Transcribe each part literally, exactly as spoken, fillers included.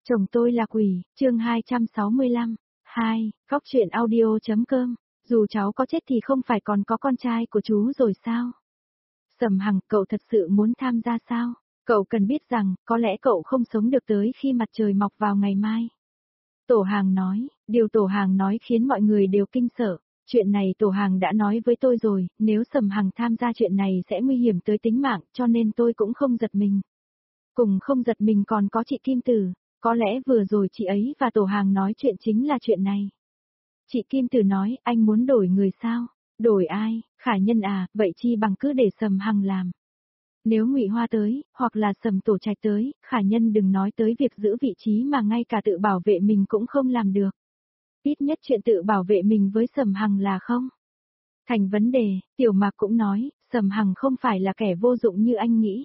Chồng tôi là quỷ, chương hai trăm sáu mươi lăm. hai. Góc truyện audio.com. Dù cháu có chết thì không phải còn có con trai của chú rồi sao? Sầm Hằng, cậu thật sự muốn tham gia sao? Cậu cần biết rằng, có lẽ cậu không sống được tới khi mặt trời mọc vào ngày mai. Tổ Hàng nói, điều Tổ Hàng nói khiến mọi người đều kinh sợ. Chuyện này Tổ Hàng đã nói với tôi rồi, nếu Sầm Hằng tham gia chuyện này sẽ nguy hiểm tới tính mạng, cho nên tôi cũng không giật mình. Cùng không giật mình còn có chị Kim Tử. Có lẽ vừa rồi chị ấy và Tổ Hàng nói chuyện chính là chuyện này. Chị Kim Tử nói, anh muốn đổi người sao? Đổi ai? Khả Nhân à, vậy chi bằng cứ để Sầm Hằng làm. Nếu Ngụy Hoa tới, hoặc là Sầm Tổ Trạch tới, Khả Nhân đừng nói tới việc giữ vị trí mà ngay cả tự bảo vệ mình cũng không làm được. Ít nhất chuyện tự bảo vệ mình với Sầm Hằng là không. Thành vấn đề, Tiểu Mạc cũng nói, Sầm Hằng không phải là kẻ vô dụng như anh nghĩ.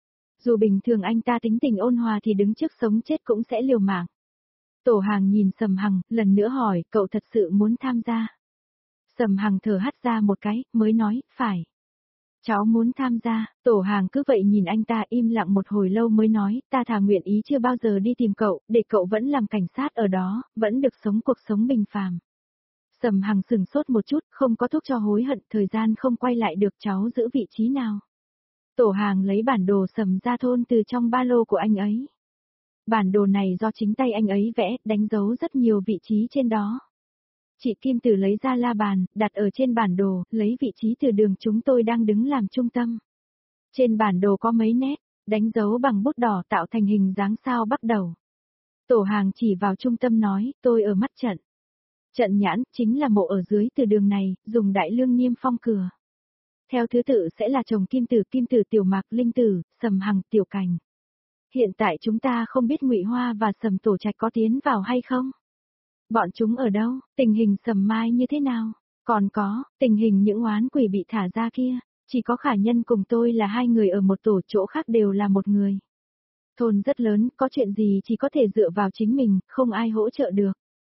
Dù bình thường anh ta tính tình ôn hòa thì đứng trước sống chết cũng sẽ liều mạng. Tổ Hàng nhìn Sầm Hằng, lần nữa hỏi, cậu thật sự muốn tham gia? Sầm Hằng thở hắt ra một cái, mới nói, phải. Cháu muốn tham gia. Tổ Hàng cứ vậy nhìn anh ta im lặng một hồi lâu mới nói, ta thà nguyện ý chưa bao giờ đi tìm cậu, để cậu vẫn làm cảnh sát ở đó, vẫn được sống cuộc sống bình phàm. Sầm Hằng sừng sốt một chút, không có thuốc cho hối hận, thời gian không quay lại được, cháu giữ vị trí nào? Tổ Hàng lấy bản đồ Sầm Gia Thôn từ trong ba lô của anh ấy. Bản đồ này do chính tay anh ấy vẽ, đánh dấu rất nhiều vị trí trên đó. Chị Kim Tử lấy ra la bàn, đặt ở trên bản đồ, lấy vị trí từ đường chúng tôi đang đứng làm trung tâm. Trên bản đồ có mấy nét, đánh dấu bằng bút đỏ tạo thành hình dáng sao bắt đầu. Tổ Hàng chỉ vào trung tâm nói, tôi ở mắt trận. Trận nhãn, chính là mộ ở dưới từ đường này, dùng đại lương niêm phong cửa. Theo thứ tự sẽ là chồng Kim Tử, Kim Tử, Tiểu Mạc, Linh Tử, Sầm Hằng, Tiểu Cảnh. Hiện tại chúng ta không biết Ngụy Hoa và Sầm Tổ Trạch có tiến vào hay không? Bọn chúng ở đâu? Tình hình Sầm Mai như thế nào? Còn có, tình hình những oán quỷ bị thả ra kia, chỉ có Khả Nhân cùng tôi là hai người ở một tổ, chỗ khác đều là một người. Thôn rất lớn, có chuyện gì chỉ có thể dựa vào chính mình, không ai hỗ trợ được.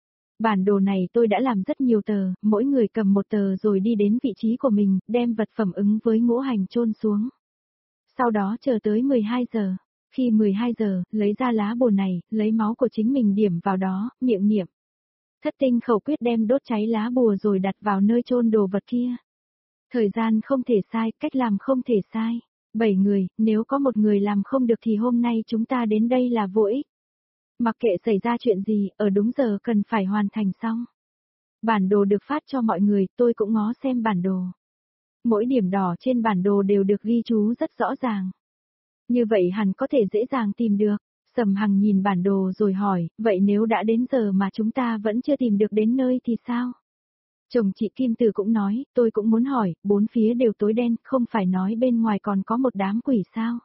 Bản đồ này tôi đã làm rất nhiều tờ, mỗi người cầm một tờ rồi đi đến vị trí của mình, đem vật phẩm ứng với ngũ hành chôn xuống. Sau đó chờ tới mười hai giờ. Khi mười hai giờ, lấy ra lá bùa này, lấy máu của chính mình điểm vào đó, miệng niệm. Thất tinh khẩu quyết đem đốt cháy lá bùa rồi đặt vào nơi chôn đồ vật kia. Thời gian không thể sai, cách làm không thể sai. Bảy người, nếu có một người làm không được thì hôm nay chúng ta đến đây là vô ích. Mặc kệ xảy ra chuyện gì, ở đúng giờ cần phải hoàn thành xong. Bản đồ được phát cho mọi người, tôi cũng ngó xem bản đồ. Mỗi điểm đỏ trên bản đồ đều được ghi chú rất rõ ràng. Như vậy hẳn có thể dễ dàng tìm được. Sầm Hằng nhìn bản đồ rồi hỏi, vậy nếu đã đến giờ mà chúng ta vẫn chưa tìm được đến nơi thì sao? Chồng chị Kim Tử cũng nói, tôi cũng muốn hỏi, bốn phía đều tối đen, không phải nói bên ngoài còn có một đám quỷ sao?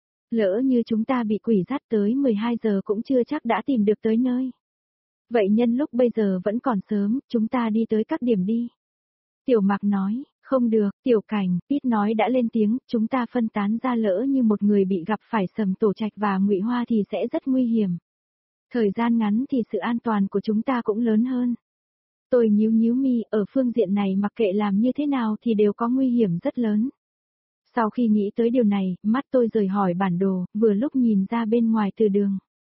Lỡ như chúng ta bị quỷ dắt tới mười hai giờ cũng chưa chắc đã tìm được tới nơi. Vậy nhân lúc bây giờ vẫn còn sớm, chúng ta đi tới các điểm đi. Tiểu Mạc nói, không được, Tiểu Cảnh, Pít nói đã lên tiếng, chúng ta phân tán ra, lỡ như một người bị gặp phải Sầm Tổ Trạch và Ngụy Hoa thì sẽ rất nguy hiểm. Thời gian ngắn thì sự an toàn của chúng ta cũng lớn hơn. Tôi nhíu nhíu mi, ở phương diện này mặc kệ làm như thế nào thì đều có nguy hiểm rất lớn. Sau khi nghĩ tới điều này, mắt tôi rời hỏi bản đồ, vừa lúc nhìn ra bên ngoài từ đường.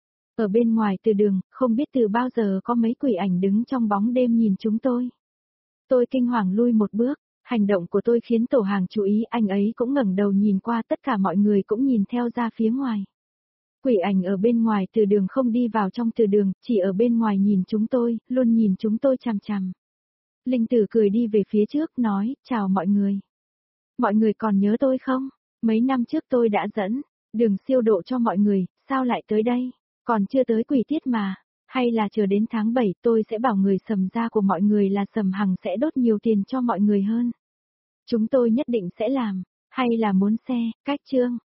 Ở bên ngoài từ đường, không biết từ bao giờ có mấy quỷ ảnh đứng trong bóng đêm nhìn chúng tôi. Tôi kinh hoàng lui một bước, hành động của tôi khiến Tổ Hàng chú ý, anh ấy cũng ngẩng đầu nhìn qua, tất cả mọi người cũng nhìn theo ra phía ngoài. Quỷ ảnh ở bên ngoài từ đường không đi vào trong từ đường, chỉ ở bên ngoài nhìn chúng tôi, luôn nhìn chúng tôi chằm chằm. Linh Tử cười đi về phía trước, nói, chào mọi người. Mọi người còn nhớ tôi không? Mấy năm trước tôi đã dẫn đường siêu độ cho mọi người, sao lại tới đây? Còn chưa tới quỷ tiết mà. Hay là chờ đến tháng bảy tôi sẽ bảo người Sầm gia của mọi người là Sầm Hằng sẽ đốt nhiều tiền cho mọi người hơn. Chúng tôi nhất định sẽ làm. Hay là muốn xe, cách chương.